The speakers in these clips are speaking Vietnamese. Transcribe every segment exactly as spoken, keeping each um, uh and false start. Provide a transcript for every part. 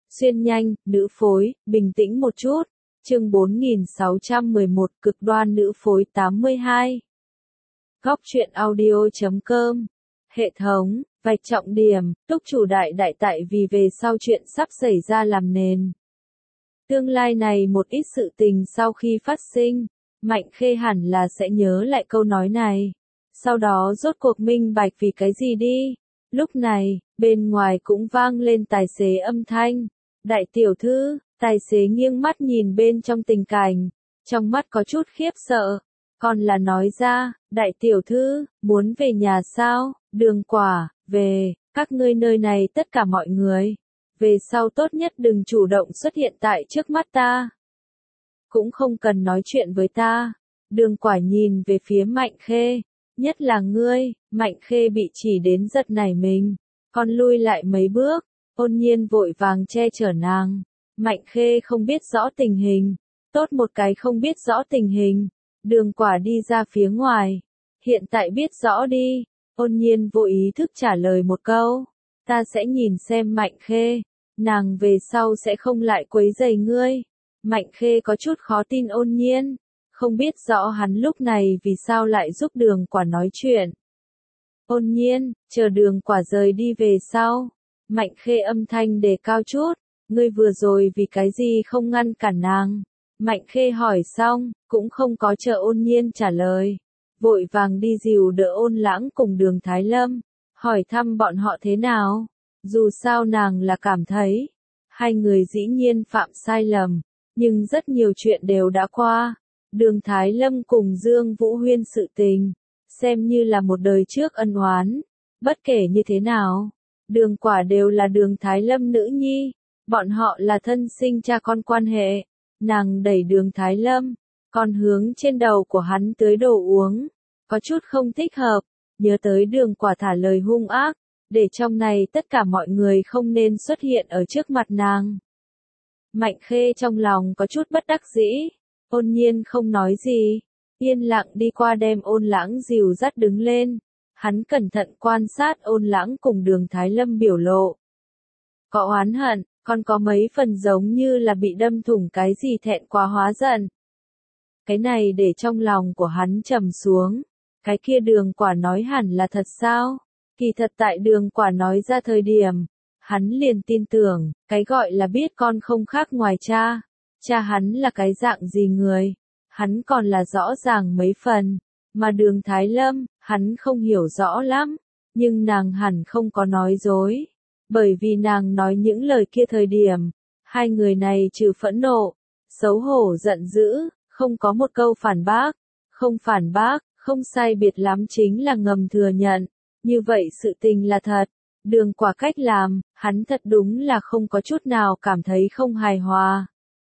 Xuyên nhanh, nữ phối, bình tĩnh một chút. Chương bốn nghìn sáu trăm mười một, cực đoan nữ phối tám mươi hai. Góc truyện audio chấm com. Hệ thống, vạch trọng điểm, túc chủ đại đại tại vì về sau chuyện sắp xảy ra làm nền. Tương lai này một ít sự tình sau khi phát sinh, Mạnh Khê hẳn là sẽ nhớ lại câu nói này. Sau đó rốt cuộc minh bạch vì cái gì đi. Lúc này, bên ngoài cũng vang lên tài xế âm thanh. Đại tiểu thư, tài xế nghiêng mắt nhìn bên trong tình cảnh, trong mắt có chút khiếp sợ. Còn là nói ra, đại tiểu thư, muốn về nhà sao? Đường Quả, về, các ngươi nơi này tất cả mọi người. Về sau tốt nhất đừng chủ động xuất hiện tại trước mắt ta. Cũng không cần nói chuyện với ta. Đường Quả nhìn về phía Mạnh Khê. Nhất là ngươi, Mạnh Khê bị chỉ đến giật nảy mình. Còn lui lại mấy bước, Ôn Nhiên vội vàng che chở nàng. Mạnh Khê không biết rõ tình hình. Tốt một cái không biết rõ tình hình. Đường Quả đi ra phía ngoài. Hiện tại biết rõ đi. Ôn Nhiên vô ý thức trả lời một câu. Ta sẽ nhìn xem Mạnh Khê. Nàng về sau sẽ không lại quấy rầy ngươi. Mạnh Khê có chút khó tin Ôn Nhiên. Không biết rõ hắn lúc này vì sao lại giúp Đường Quả nói chuyện. Ôn Nhiên, chờ Đường Quả rời đi về sau. Mạnh Khê âm thanh đề cao chút. Ngươi vừa rồi vì cái gì không ngăn cản nàng? Mạnh Khê hỏi xong, cũng không có chờ Ôn Nhiên trả lời. Vội vàng đi dìu đỡ Ôn Lãng cùng Đường Thái Lâm. Hỏi thăm bọn họ thế nào? Dù sao nàng là cảm thấy. Hai người dĩ nhiên phạm sai lầm. Nhưng rất nhiều chuyện đều đã qua. Đường Thái Lâm cùng Dương Vũ Huyên sự tình. Xem như là một đời trước ân oán. Bất kể như thế nào. Đường Quả đều là Đường Thái Lâm nữ nhi. Bọn họ là thân sinh cha con quan hệ. Nàng đẩy Đường Thái Lâm. Còn hướng trên đầu của hắn tưới đồ uống. Có chút không thích hợp. Nhớ tới Đường Quả thả lời hung ác. Để trong này tất cả mọi người không nên xuất hiện ở trước mặt nàng. Mạnh Khê trong lòng có chút bất đắc dĩ. Ôn Nhiên không nói gì. Yên lặng đi qua đem Ôn Lãng dìu dắt đứng lên. Hắn cẩn thận quan sát Ôn Lãng cùng Đường Thái Lâm biểu lộ. Có oán hận, còn có mấy phần giống như là bị đâm thủng cái gì thẹn quá hóa giận. Cái này để trong lòng của hắn trầm xuống. Cái kia Đường Quả nói hẳn là thật sao? Kỳ thật tại Đường Quả nói ra thời điểm, hắn liền tin tưởng, cái gọi là biết con không khác ngoài cha. Cha hắn là cái dạng gì người? Hắn còn là rõ ràng mấy phần. Mà Đường Thái Lâm, hắn không hiểu rõ lắm. Nhưng nàng hẳn không có nói dối. Bởi vì nàng nói những lời kia thời điểm. Hai người này trừ phẫn nộ, xấu hổ giận dữ, không có một câu phản bác. Không phản bác, không sai biệt lắm chính là ngầm thừa nhận. Như vậy sự tình là thật. Đường Quả cách làm, hắn thật đúng là không có chút nào cảm thấy không hài hòa.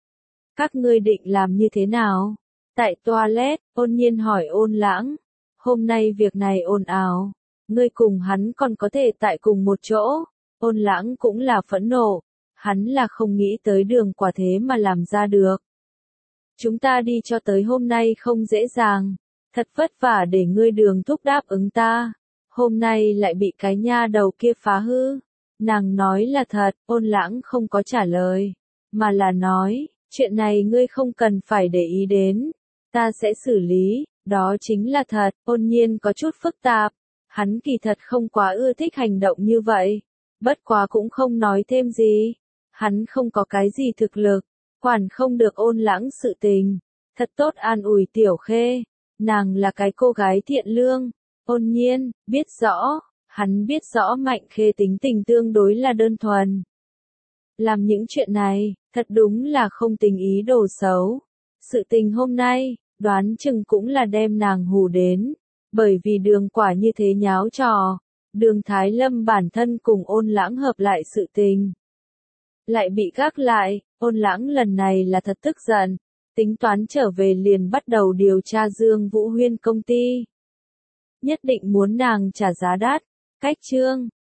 Các ngươi định làm như thế nào? Tại toilet, Ôn Nhiên hỏi Ôn Lãng. Hôm nay việc này ồn ào. Ngươi cùng hắn còn có thể tại cùng một chỗ. Ôn Lãng cũng là phẫn nộ. Hắn là không nghĩ tới Đường Quả thế mà làm ra được. Chúng ta đi cho tới hôm nay không dễ dàng. Thật vất vả để ngươi Đường thúc đáp ứng ta. Hôm nay lại bị cái nha đầu kia phá hư. Nàng nói là thật, Ôn Lãng không có trả lời. Mà là nói, chuyện này ngươi không cần phải để ý đến. Ta sẽ xử lý, đó chính là thật. Ôn Nhiên có chút phức tạp. Hắn kỳ thật không quá ưa thích hành động như vậy. Bất quá cũng không nói thêm gì. Hắn không có cái gì thực lực. Quản không được Ôn Lãng sự tình. Thật tốt an ủi Tiểu Khê. Nàng là cái cô gái thiện lương. Ôn Nhiên, biết rõ. Hắn biết rõ Mạnh Khê tính tình tương đối là đơn thuần. Làm những chuyện này, thật đúng là không tình ý đồ xấu. Sự tình hôm nay, đoán chừng cũng là đem nàng hù đến. Bởi vì Đường Quả như thế nháo trò. Đường Thái Lâm bản thân cùng Ôn Lãng hợp lại sự tình. Lại bị gác lại, Ôn Lãng lần này là thật tức giận. Tính toán trở về liền bắt đầu điều tra Dương Vũ Huyên công ty. Nhất định muốn nàng trả giá đắt. Cách chương.